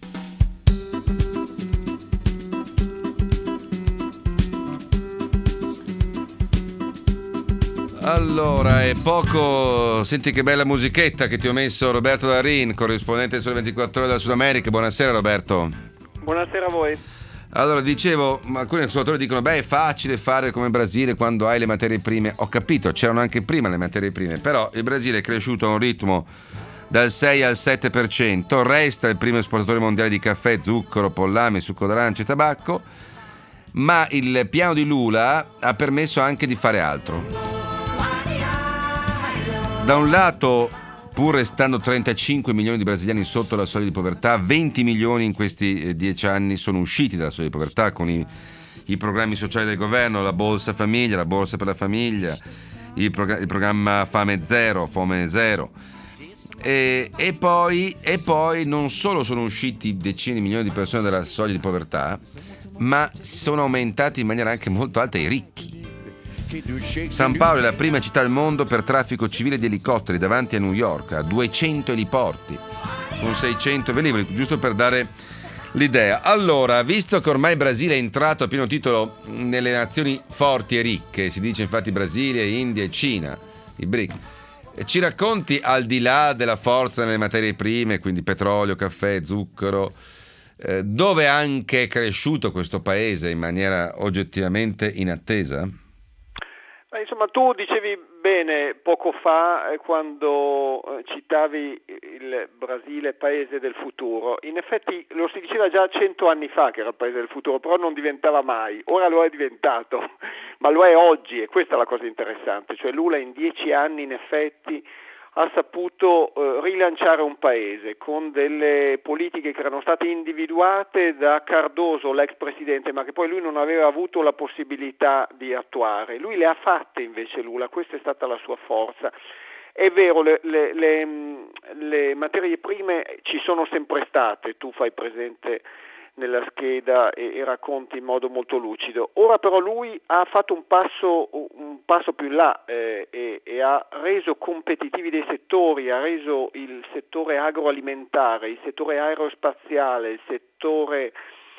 Allora, è poco. Senti che bella musichetta che ti ho messo, Roberto Darin, corrispondente del Sole 24 Ore dal Sud America. Buonasera Roberto. Buonasera a voi. Allora, dicevo, alcuni ascoltatori dicono è facile fare come il Brasile quando hai le materie prime. Ho capito, c'erano anche prima le materie prime, però il Brasile è cresciuto a un ritmo dal 6 al 7%, resta il primo esportatore mondiale di caffè, zucchero, pollame, succo d'arancia e tabacco, ma il piano di Lula ha permesso anche di fare altro. Da un lato, pur restando 35 milioni di brasiliani sotto la soglia di povertà, 20 milioni in questi 10 anni sono usciti dalla soglia di povertà con i programmi sociali del governo, la Bolsa Famiglia, la Borsa per la Famiglia, il programma Fame Zero. E poi non solo sono usciti decine di milioni di persone dalla soglia di povertà, ma sono aumentati in maniera anche molto alta i ricchi. San Paolo è la prima città al mondo per traffico civile di elicotteri, davanti a New York, a 200 eliporti con 600 velivoli, giusto per dare l'idea. Allora, visto che ormai il Brasile è entrato a pieno titolo nelle nazioni forti e ricche, si dice infatti Brasile, India e Cina, i BRIC, ci racconti, al di là della forza nelle materie prime, quindi petrolio, caffè, zucchero, dove anche è cresciuto questo paese in maniera oggettivamente inattesa? Insomma, tu dicevi bene poco fa quando citavi il Brasile paese del futuro. In effetti lo si diceva già 100 anni fa che era il paese del futuro, però non diventava mai. Ora lo è diventato, ma lo è oggi, e questa è la cosa interessante. Cioè Lula in 10 anni in effetti ha saputo rilanciare un paese con delle politiche che erano state individuate da Cardoso, l'ex presidente, ma che poi lui non aveva avuto la possibilità di attuare. Lui le ha fatte invece Lula, questa è stata la sua forza. È vero, le materie prime ci sono sempre state, tu fai presente nella scheda e racconti in modo molto lucido. Ora però lui ha fatto un passo più in là e ha reso competitivi dei settori, ha reso il settore agroalimentare, il settore aerospaziale, il settore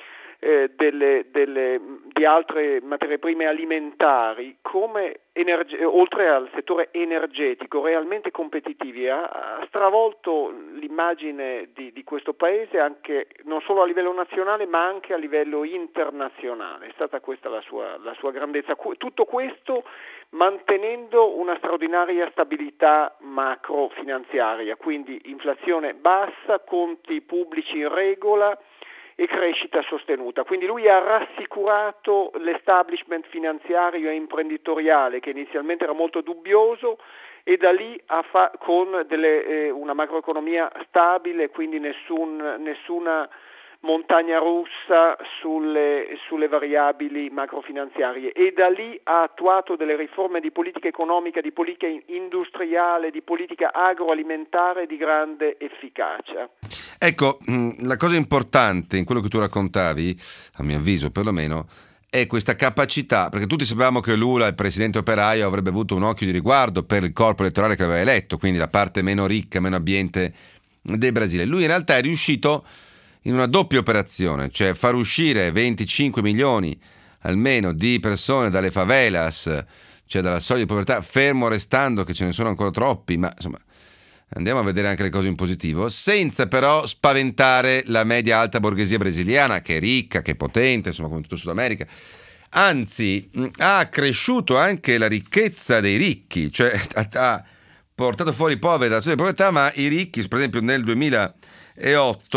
di altre materie prime alimentari, come oltre al settore energetico, realmente competitivi. Ha stravolto l'immagine di questo paese anche non solo a livello nazionale ma anche a livello internazionale. È stata questa la sua grandezza. Tutto questo mantenendo una straordinaria stabilità macrofinanziaria, quindi inflazione bassa, conti pubblici in regola e crescita sostenuta. Quindi lui ha rassicurato l'establishment finanziario e imprenditoriale che inizialmente era molto dubbioso, e da lì con una macroeconomia stabile, quindi nessuna montagna russa sulle variabili macrofinanziarie, e da lì ha attuato delle riforme di politica economica, di politica industriale, di politica agroalimentare di grande efficacia. Ecco, la cosa importante in quello che tu raccontavi, a mio avviso perlomeno, è questa capacità, perché tutti sapevamo che Lula, il presidente operaio, avrebbe avuto un occhio di riguardo per il corpo elettorale che aveva eletto, quindi la parte meno ricca, meno abbiente del Brasile. Lui in realtà è riuscito in una doppia operazione, cioè far uscire 25 milioni almeno di persone dalle favelas, cioè dalla soglia di povertà, fermo restando che ce ne sono ancora troppi, ma insomma andiamo a vedere anche le cose in positivo, senza però spaventare la media alta borghesia brasiliana, che è ricca, che è potente, insomma, come tutto Sud America. Anzi, ha cresciuto anche la ricchezza dei ricchi, cioè ha portato fuori i poveri dalla soglia di povertà, ma i ricchi, per esempio nel 2008,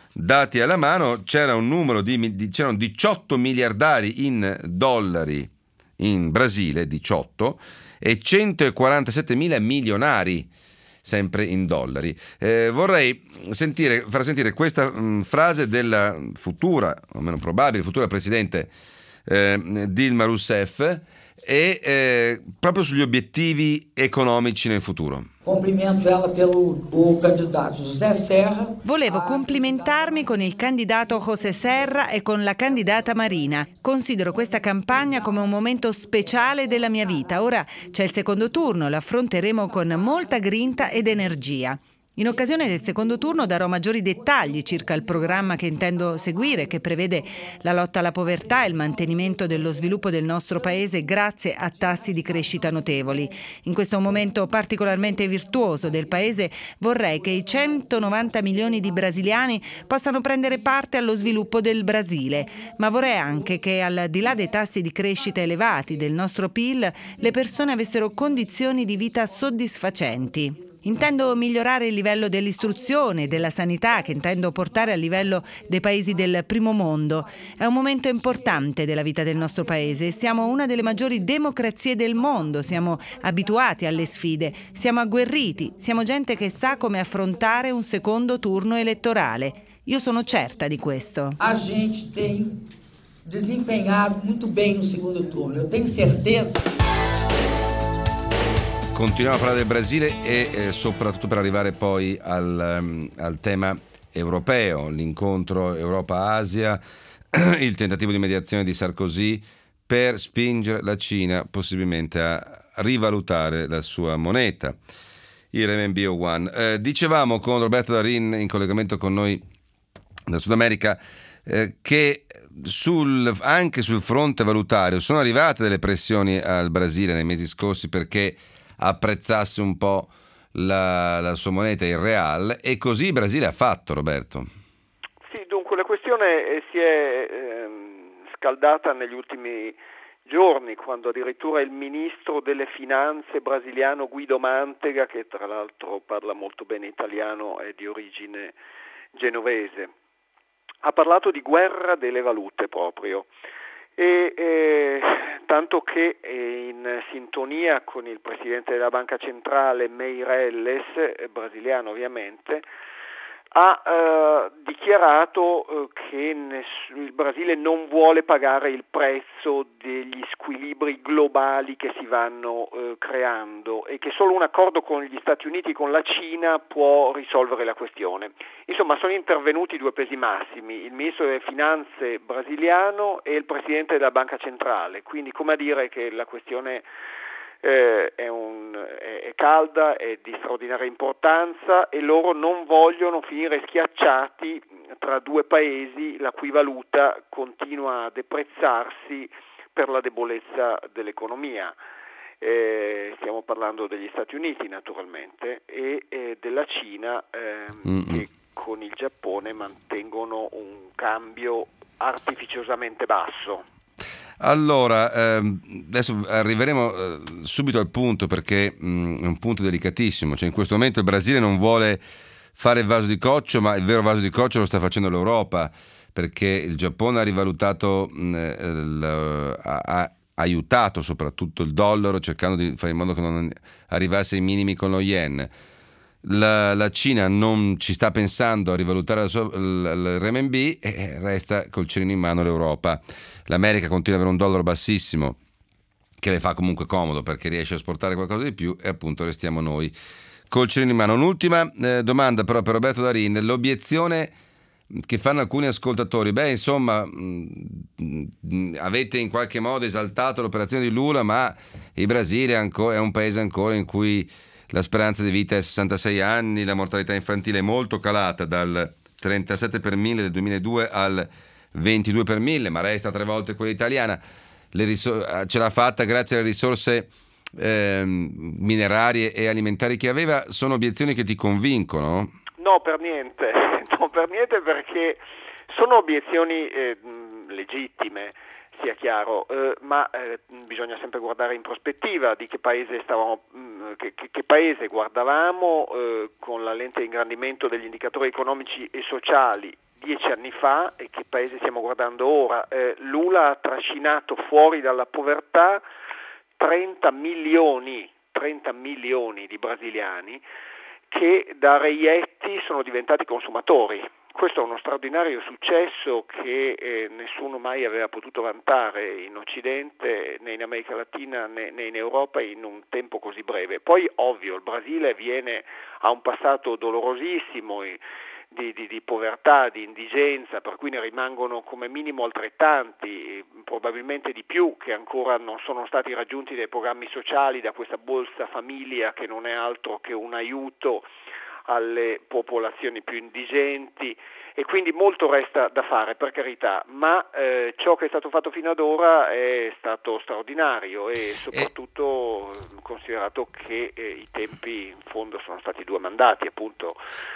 dati alla mano, c'era un numero c'erano 18 miliardari in dollari in Brasile, 18, e 147 mila milionari sempre in dollari. Vorrei far sentire questa frase della futura, o meno probabile, futura presidente Dilma Rousseff, e proprio sugli obiettivi economici nel futuro. Complimento ela pelo candidato José Serra. Volevo complimentarmi con il candidato José Serra e con la candidata Marina. Considero questa campagna come un momento speciale della mia vita. Ora c'è il secondo turno, lo affronteremo con molta grinta ed energia. In occasione del secondo turno darò maggiori dettagli circa il programma che intendo seguire, che prevede la lotta alla povertà e il mantenimento dello sviluppo del nostro paese grazie a tassi di crescita notevoli. In questo momento particolarmente virtuoso del paese vorrei che i 190 milioni di brasiliani possano prendere parte allo sviluppo del Brasile, ma vorrei anche che, al di là dei tassi di crescita elevati del nostro PIL, le persone avessero condizioni di vita soddisfacenti. Intendo migliorare il livello dell'istruzione e della sanità, che intendo portare al livello dei paesi del primo mondo. È un momento importante della vita del nostro paese. Siamo una delle maggiori democrazie del mondo, siamo abituati alle sfide, siamo agguerriti, siamo gente che sa come affrontare un secondo turno elettorale. Io sono certa di questo. A gente tem desempenhado muito bem no segundo turno. Eu tenho certeza. Continuiamo a parlare del Brasile e soprattutto per arrivare poi al tema europeo, l'incontro Europa-Asia, il tentativo di mediazione di Sarkozy per spingere la Cina possibilmente a rivalutare la sua moneta, il renminbi yuan. Dicevamo con Roberto Darin, in collegamento con noi da Sud America, che anche sul fronte valutario sono arrivate delle pressioni al Brasile nei mesi scorsi perché apprezzasse un po' la sua moneta, il real, e così il Brasile ha fatto, Roberto. Sì, dunque la questione si è scaldata negli ultimi giorni, quando addirittura il ministro delle finanze brasiliano Guido Mantega, che tra l'altro parla molto bene italiano, è di origine genovese, ha parlato di guerra delle valute proprio. Tanto che in sintonia con il presidente della Banca Centrale Meirelles, brasiliano ovviamente, ha dichiarato che il Brasile non vuole pagare il prezzo degli squilibri globali che si vanno creando e che solo un accordo con gli Stati Uniti e con la Cina può risolvere la questione. Insomma, sono intervenuti due pesi massimi, il ministro delle finanze brasiliano e il presidente della Banca Centrale, quindi come a dire che la questione è calda, è di straordinaria importanza e loro non vogliono finire schiacciati tra due paesi la cui valuta continua a deprezzarsi per la debolezza dell'economia. Stiamo parlando degli Stati Uniti naturalmente e della Cina che con il Giappone mantengono un cambio artificiosamente basso. Allora, adesso arriveremo subito al punto, perché è un punto delicatissimo. Cioè, in questo momento il Brasile non vuole fare il vaso di coccio, ma il vero vaso di coccio lo sta facendo l'Europa, perché il Giappone ha rivalutato, ha aiutato soprattutto il dollaro, cercando di fare in modo che non arrivasse ai minimi con lo yen. La Cina non ci sta pensando a rivalutare il renminbi e resta col cerino in mano l'Europa. L'America continua ad avere un dollaro bassissimo che le fa comunque comodo perché riesce a esportare qualcosa di più e appunto restiamo noi col cerino in mano. Un'ultima domanda però per Roberto Darin: l'obiezione che fanno alcuni ascoltatori, insomma, avete in qualche modo esaltato l'operazione di Lula, ma il Brasile è un paese ancora in cui la speranza di vita è 66 anni, la mortalità infantile è molto calata dal 37 per 1000 del 2002 al 22 per 1000, ma resta 3 volte quella italiana. Ce l'ha fatta grazie alle risorse minerarie e alimentari che aveva. Sono obiezioni che ti convincono? No, per niente, perché sono obiezioni legittime, sia chiaro, ma bisogna sempre guardare in prospettiva di che paese che paese guardavamo con la lente di ingrandimento degli indicatori economici e sociali 10 anni fa e che paese stiamo guardando ora. Lula ha trascinato fuori dalla povertà 30 milioni di brasiliani che da reietti sono diventati consumatori. Questo è uno straordinario successo che nessuno mai aveva potuto vantare in Occidente, né in America Latina né in Europa in un tempo così breve. Poi ovvio il Brasile ha un passato dolorosissimo di povertà, di indigenza, per cui ne rimangono come minimo altrettanti, probabilmente di più, che ancora non sono stati raggiunti dai programmi sociali, da questa Bolsa Famiglia che non è altro che un aiuto alle popolazioni più indigenti, e quindi molto resta da fare, per carità, ma ciò che è stato fatto fino ad ora è stato straordinario e soprattutto considerato che i tempi in fondo sono stati 2 mandati, appunto.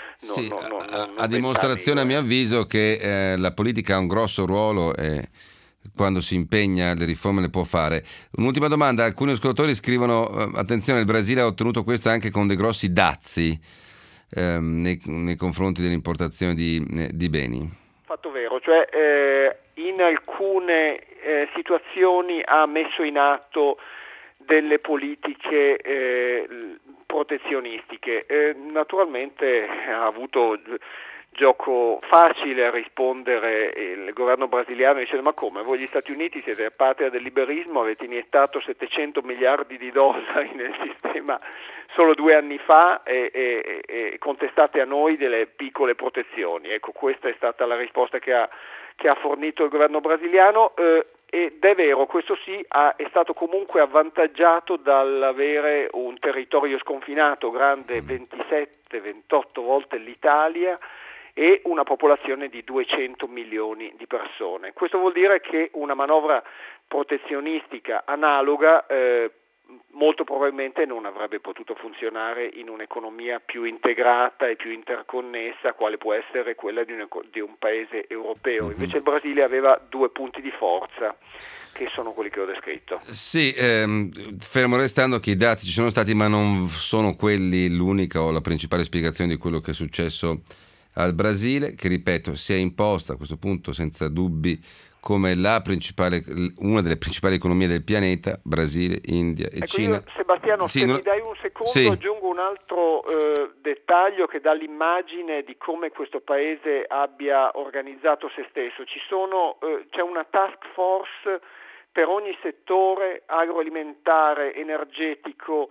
A dimostrazione a mio avviso che la politica ha un grosso ruolo e quando si impegna le riforme le può fare. Un'ultima domanda: alcuni ascoltatori scrivono attenzione, il Brasile ha ottenuto questo anche con dei grossi dazi nei confronti dell'importazione di beni. Fatto vero, cioè in alcune situazioni ha messo in atto delle politiche protezionistiche. Naturalmente ha avuto gioco facile a rispondere il governo brasiliano dicendo: ma come, voi gli Stati Uniti siete patria del liberismo, avete iniettato 700 miliardi di dollari nel sistema solo 2 anni fa e contestate a noi delle piccole protezioni. Ecco, questa è stata la risposta che ha fornito il governo brasiliano. Ed è vero, questo sì, è stato comunque avvantaggiato dall'avere un territorio sconfinato grande 27-28 volte l'Italia e una popolazione di 200 milioni di persone. Questo vuol dire che una manovra protezionistica analoga molto probabilmente non avrebbe potuto funzionare in un'economia più integrata e più interconnessa, quale può essere quella di un paese europeo. Invece il Brasile aveva 2 punti di forza, che sono quelli che ho descritto. Sì, fermo restando che i dazi ci sono stati, ma non sono quelli l'unica o la principale spiegazione di quello che è successo al Brasile, che ripeto si è imposta a questo punto senza dubbi come una delle principali economie del pianeta, Brasile, India e Cina. Io, Sebastiano, se mi dai un secondo, aggiungo un altro dettaglio che dà l'immagine di come questo paese abbia organizzato se stesso. C'è una task force per ogni settore agroalimentare, energetico,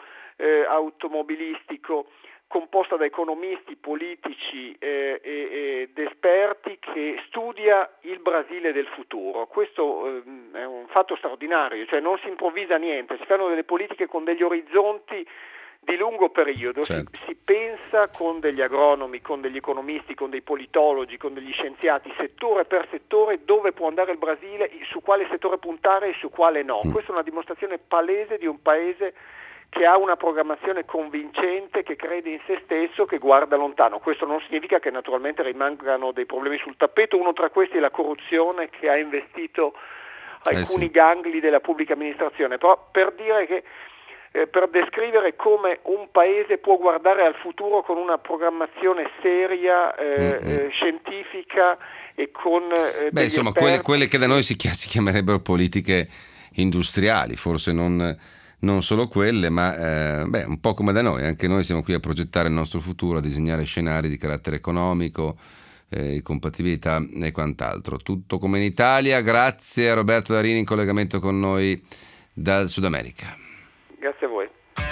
automobilistico, composta da economisti, politici ed esperti, che studia il Brasile del futuro. Questo è un fatto straordinario, cioè non si improvvisa niente, si fanno delle politiche con degli orizzonti di lungo periodo, certo. Si pensa con degli agronomi, con degli economisti, con dei politologi, con degli scienziati, settore per settore, dove può andare il Brasile, su quale settore puntare e su quale no. Questa è una dimostrazione palese di un paese che ha una programmazione convincente, che crede in se stesso, che guarda lontano. Questo non significa che naturalmente rimangano dei problemi sul tappeto, uno tra questi è la corruzione che ha investito alcuni gangli della pubblica amministrazione, però per dire che per descrivere come un paese può guardare al futuro con una programmazione seria, scientifica e con insomma quelle che da noi si chiamerebbero politiche industriali, forse non solo quelle, ma un po' come da noi. Anche noi siamo qui a progettare il nostro futuro, a disegnare scenari di carattere economico, compatibilità e quant'altro. Tutto come in Italia. Grazie a Roberto Darini in collegamento con noi dal Sud America. Grazie a voi.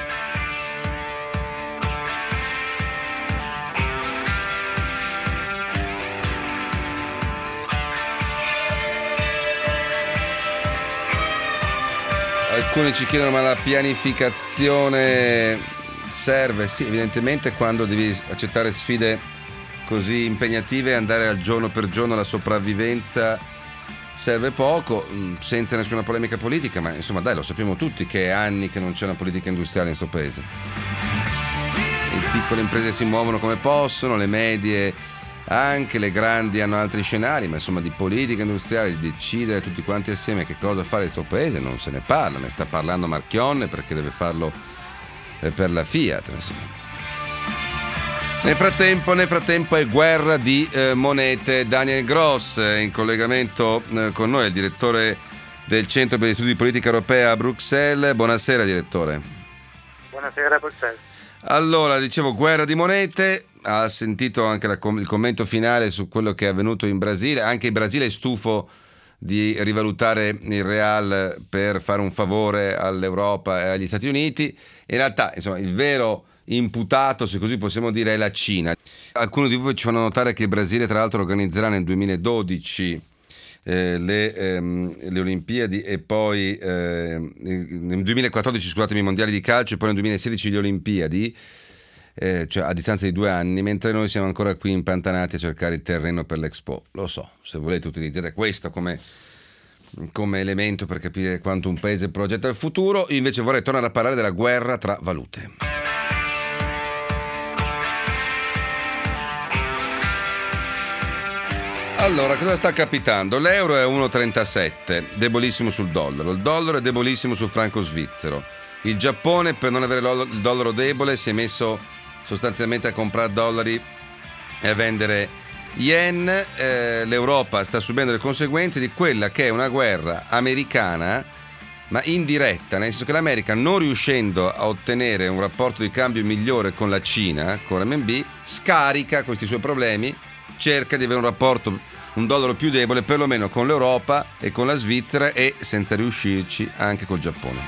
Alcuni ci chiedono: ma la pianificazione serve? Sì, evidentemente quando devi accettare sfide così impegnative, andare al giorno per giorno alla sopravvivenza serve poco, senza nessuna polemica politica, ma insomma dai, lo sappiamo tutti che è anni che non c'è una politica industriale in questo paese. Le piccole imprese si muovono come possono, le medie anche, le grandi hanno altri scenari, ma insomma di politica industriale, di decidere tutti quanti assieme che cosa fare in questo paese non se ne parla, ne sta parlando Marchionne perché deve farlo per la Fiat. Nel frattempo è guerra di monete. Daniel Gross in collegamento con noi, il direttore del Centro per gli Studi di Politica Europea a Bruxelles. Buonasera direttore. Buonasera a Bruxelles. Allora, dicevo guerra di monete, ha sentito anche il commento finale su quello che è avvenuto in Brasile. Anche il Brasile è stufo di rivalutare il real per fare un favore all'Europa e agli Stati Uniti. In realtà, insomma, il vero imputato, se così possiamo dire, è la Cina. Alcuni di voi ci fanno notare che il Brasile tra l'altro organizzerà nel 2012 le Olimpiadi e poi nel 2014 scusatemi i mondiali di calcio e poi nel 2016 le Olimpiadi, cioè a distanza di 2 anni, mentre noi siamo ancora qui impantanati a cercare il terreno per l'Expo. Lo so, se volete utilizzate questo come elemento per capire quanto un paese progetta il futuro. Io invece vorrei tornare a parlare della guerra tra valute. Allora, cosa sta capitando? L'euro è 1,37, debolissimo sul dollaro. Il dollaro è debolissimo sul franco svizzero. Il Giappone, per non avere il dollaro debole, si è messo sostanzialmente a comprare dollari e a vendere yen. L'Europa sta subendo le conseguenze di quella che è una guerra americana, ma indiretta, nel senso che l'America, non riuscendo a ottenere un rapporto di cambio migliore con la Cina, con RMB, scarica questi suoi problemi, cerca di avere un dollaro più debole perlomeno con l'Europa e con la Svizzera e, senza riuscirci, anche col Giappone.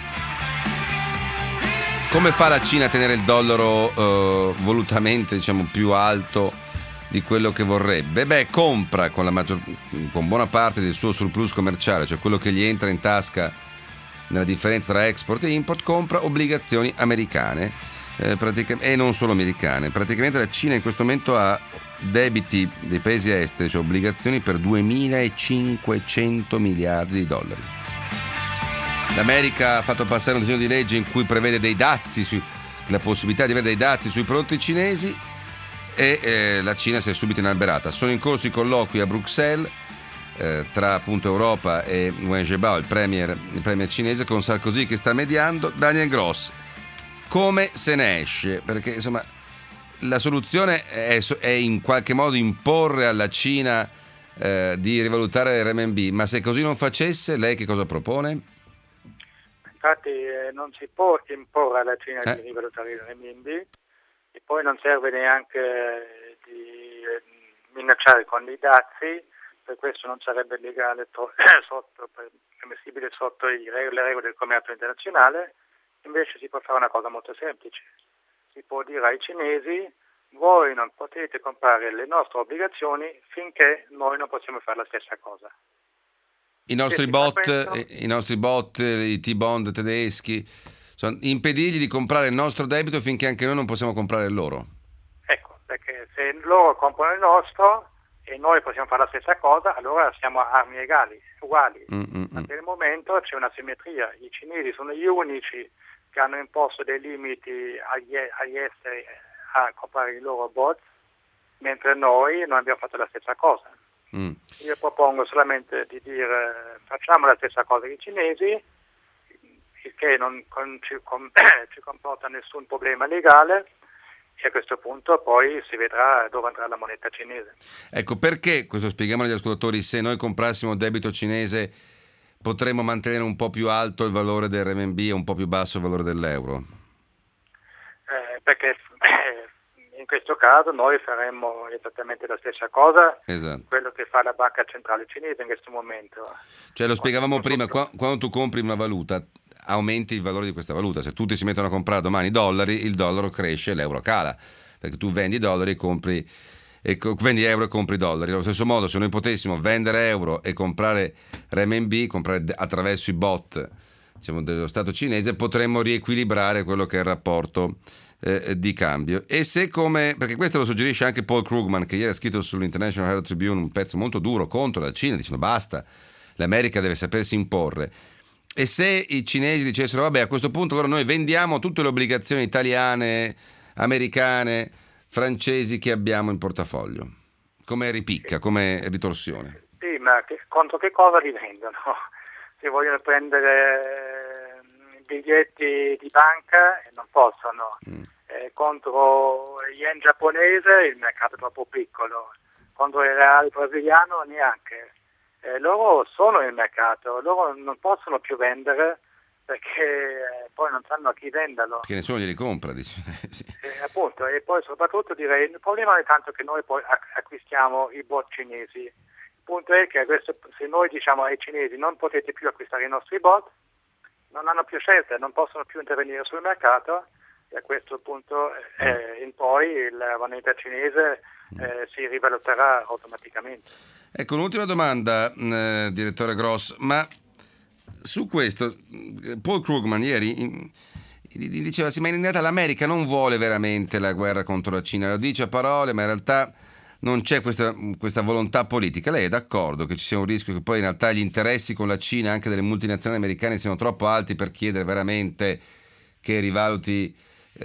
Come fa la Cina a tenere il dollaro volutamente, diciamo, più alto di quello che vorrebbe? Beh, compra con buona parte del suo surplus commerciale, cioè quello che gli entra in tasca nella differenza tra export e import, compra obbligazioni americane e non solo americane. Praticamente la Cina in questo momento ha debiti dei paesi esteri, cioè obbligazioni per 2.500 miliardi di dollari. L'America ha fatto passare un disegno di legge in cui prevede dei dazi, la possibilità di avere dei dazi sui prodotti cinesi, e la Cina si è subito inalberata. Sono in corso i colloqui a Bruxelles tra appunto Europa e Wen Jiabao, il premier cinese, con Sarkozy che sta mediando. Daniel Gross, come se ne esce? Perché insomma la soluzione è in qualche modo imporre alla Cina di rivalutare il RMB, ma se così non facesse, lei che cosa propone? Infatti non si può imporre alla Cina di rivalutare il RMB e poi non serve neanche di minacciare con dei dazi, per questo non sarebbe legale ammissibile sotto le regole del commercio internazionale. Invece si può fare una cosa molto semplice. Si può dire ai cinesi: voi non potete comprare le nostre obbligazioni finché noi non possiamo fare la stessa cosa. I nostri bot, i T-bond tedeschi, impedirgli di comprare il nostro debito finché anche noi non possiamo comprare il loro. Ecco, perché se loro comprano il nostro e noi possiamo fare la stessa cosa, allora siamo a armi uguali. Ma per il momento c'è una simmetria. I cinesi sono gli unici che hanno imposto dei limiti agli esteri a comprare i loro bot, mentre noi non abbiamo fatto la stessa cosa. Io propongo solamente di dire: facciamo la stessa cosa che i cinesi, il che non ci comporta nessun problema legale, e a questo punto poi si vedrà dove andrà la moneta cinese. Ecco, perché, questo spieghiamo agli ascoltatori, se noi comprassimo debito cinese potremmo mantenere un po' più alto il valore del RMB e un po' più basso il valore dell'euro? Perché in questo caso noi faremmo esattamente la stessa cosa, esatto, quello che fa la banca centrale cinese in questo momento. Cioè, lo spiegavamo prima, quando tu compri una valuta aumenti il valore di questa valuta. Se tutti si mettono a comprare domani dollari, il dollaro cresce, l'euro cala, perché tu vendi dollari e compri, vendi euro e compri dollari. Allo stesso modo, se noi potessimo vendere euro e comprare RMB, comprare attraverso i bot, diciamo, dello Stato cinese, potremmo riequilibrare quello che è il rapporto di cambio. E se perché questo lo suggerisce anche Paul Krugman, che ieri ha scritto sull'International Herald Tribune un pezzo molto duro contro la Cina, dicendo basta, l'America deve sapersi imporre. E se i cinesi dicessero: vabbè, a questo punto allora noi vendiamo tutte le obbligazioni italiane, americane, francesi che abbiamo in portafoglio, come ripicca, come ritorsione? Sì, ma contro che cosa li vendono? Se vogliono prendere biglietti di banca non possono, contro yen giapponese il mercato è troppo piccolo, contro il reale brasiliano neanche. Loro sono il mercato, loro non possono più vendere perché poi non sanno a chi venderlo. Perché nessuno glieli compra, dice. Sì. Appunto, e poi soprattutto direi il problema non è tanto che noi poi acquistiamo i bot cinesi. Il punto è che adesso, se noi diciamo ai cinesi non potete più acquistare i nostri bot, non hanno più scelta, non possono più intervenire sul mercato, e a questo punto in poi la moneta cinese si rivaluterà automaticamente. Ecco, un'ultima domanda, direttore Gross, ma su questo Paul Krugman ieri diceva sì, ma in realtà l'America non vuole veramente la guerra contro la Cina, lo dice a parole, ma in realtà non c'è questa volontà politica. Lei è d'accordo che ci sia un rischio che poi in realtà gli interessi con la Cina anche delle multinazionali americane siano troppo alti per chiedere veramente che rivaluti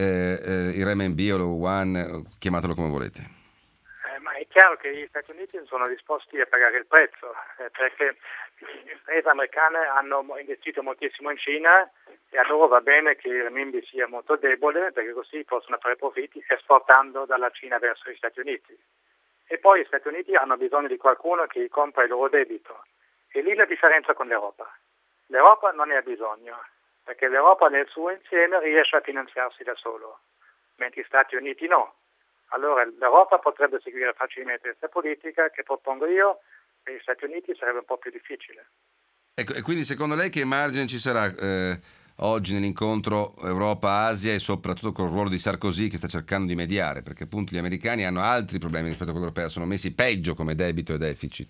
il renminbi o lo yuan, chiamatelo come volete? Ma è chiaro che gli Stati Uniti sono disposti a pagare il prezzo, perché le imprese americane hanno investito moltissimo in Cina e a loro va bene che il renminbi sia molto debole, perché così possono fare profitti esportando dalla Cina verso gli Stati Uniti. E poi gli Stati Uniti hanno bisogno di qualcuno che compra il loro debito. E lì la differenza con l'Europa. L'Europa non ne ha bisogno, perché l'Europa nel suo insieme riesce a finanziarsi da solo, mentre gli Stati Uniti no. Allora l'Europa potrebbe seguire facilmente questa politica che propongo io, per gli Stati Uniti sarebbe un po' più difficile. Ecco, e quindi secondo lei che margine ci sarà oggi nell'incontro Europa-Asia e soprattutto col ruolo di Sarkozy che sta cercando di mediare? Perché appunto gli americani hanno altri problemi rispetto a quello europeo, sono messi peggio come debito e deficit.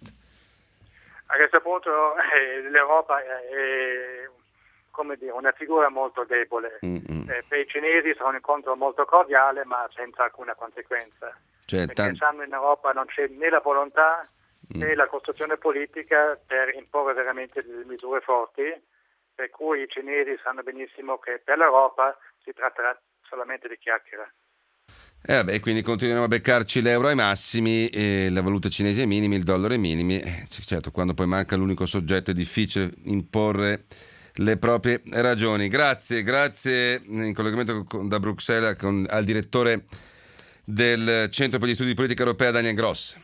A questo punto l'Europa è come dire, una figura molto debole. Per i cinesi sarà un incontro molto cordiale ma senza alcuna conseguenza. Perché sanno in Europa non c'è né la volontà né la costruzione politica per imporre veramente delle misure forti, per cui i cinesi sanno benissimo che per l'Europa si tratterà solamente di chiacchiere. Quindi continuiamo a beccarci l'euro ai massimi, la valuta cinese ai minimi, il dollaro ai minimi. Certo, quando poi manca l'unico soggetto è difficile imporre le proprie ragioni. Grazie in collegamento da Bruxelles al direttore del Centro per gli Studi di Politica Europea Daniel Gross.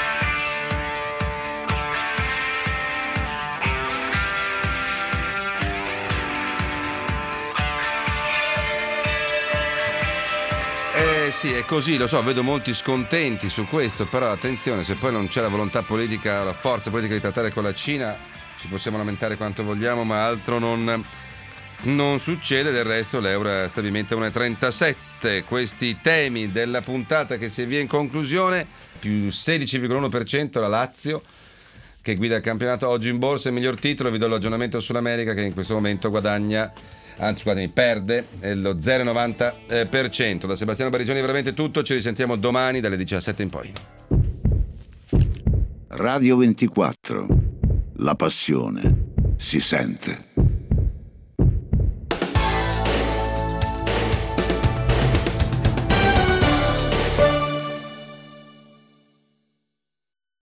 Sì, è così, lo so, vedo molti scontenti su questo, però attenzione, se poi non c'è la volontà politica, la forza politica di trattare con la Cina, ci possiamo lamentare quanto vogliamo, ma altro non succede. Del resto l'euro stabilimente a 1,37. Questi temi della puntata che si avvia in conclusione, più 16,1% la Lazio, che guida il campionato oggi in borsa, il miglior titolo. Vi do l'aggiornamento sull'America che in questo momento perde lo 0,90%. Da Sebastiano Barigioni è veramente tutto, ci risentiamo domani dalle 17 in poi. Radio 24, la passione si sente.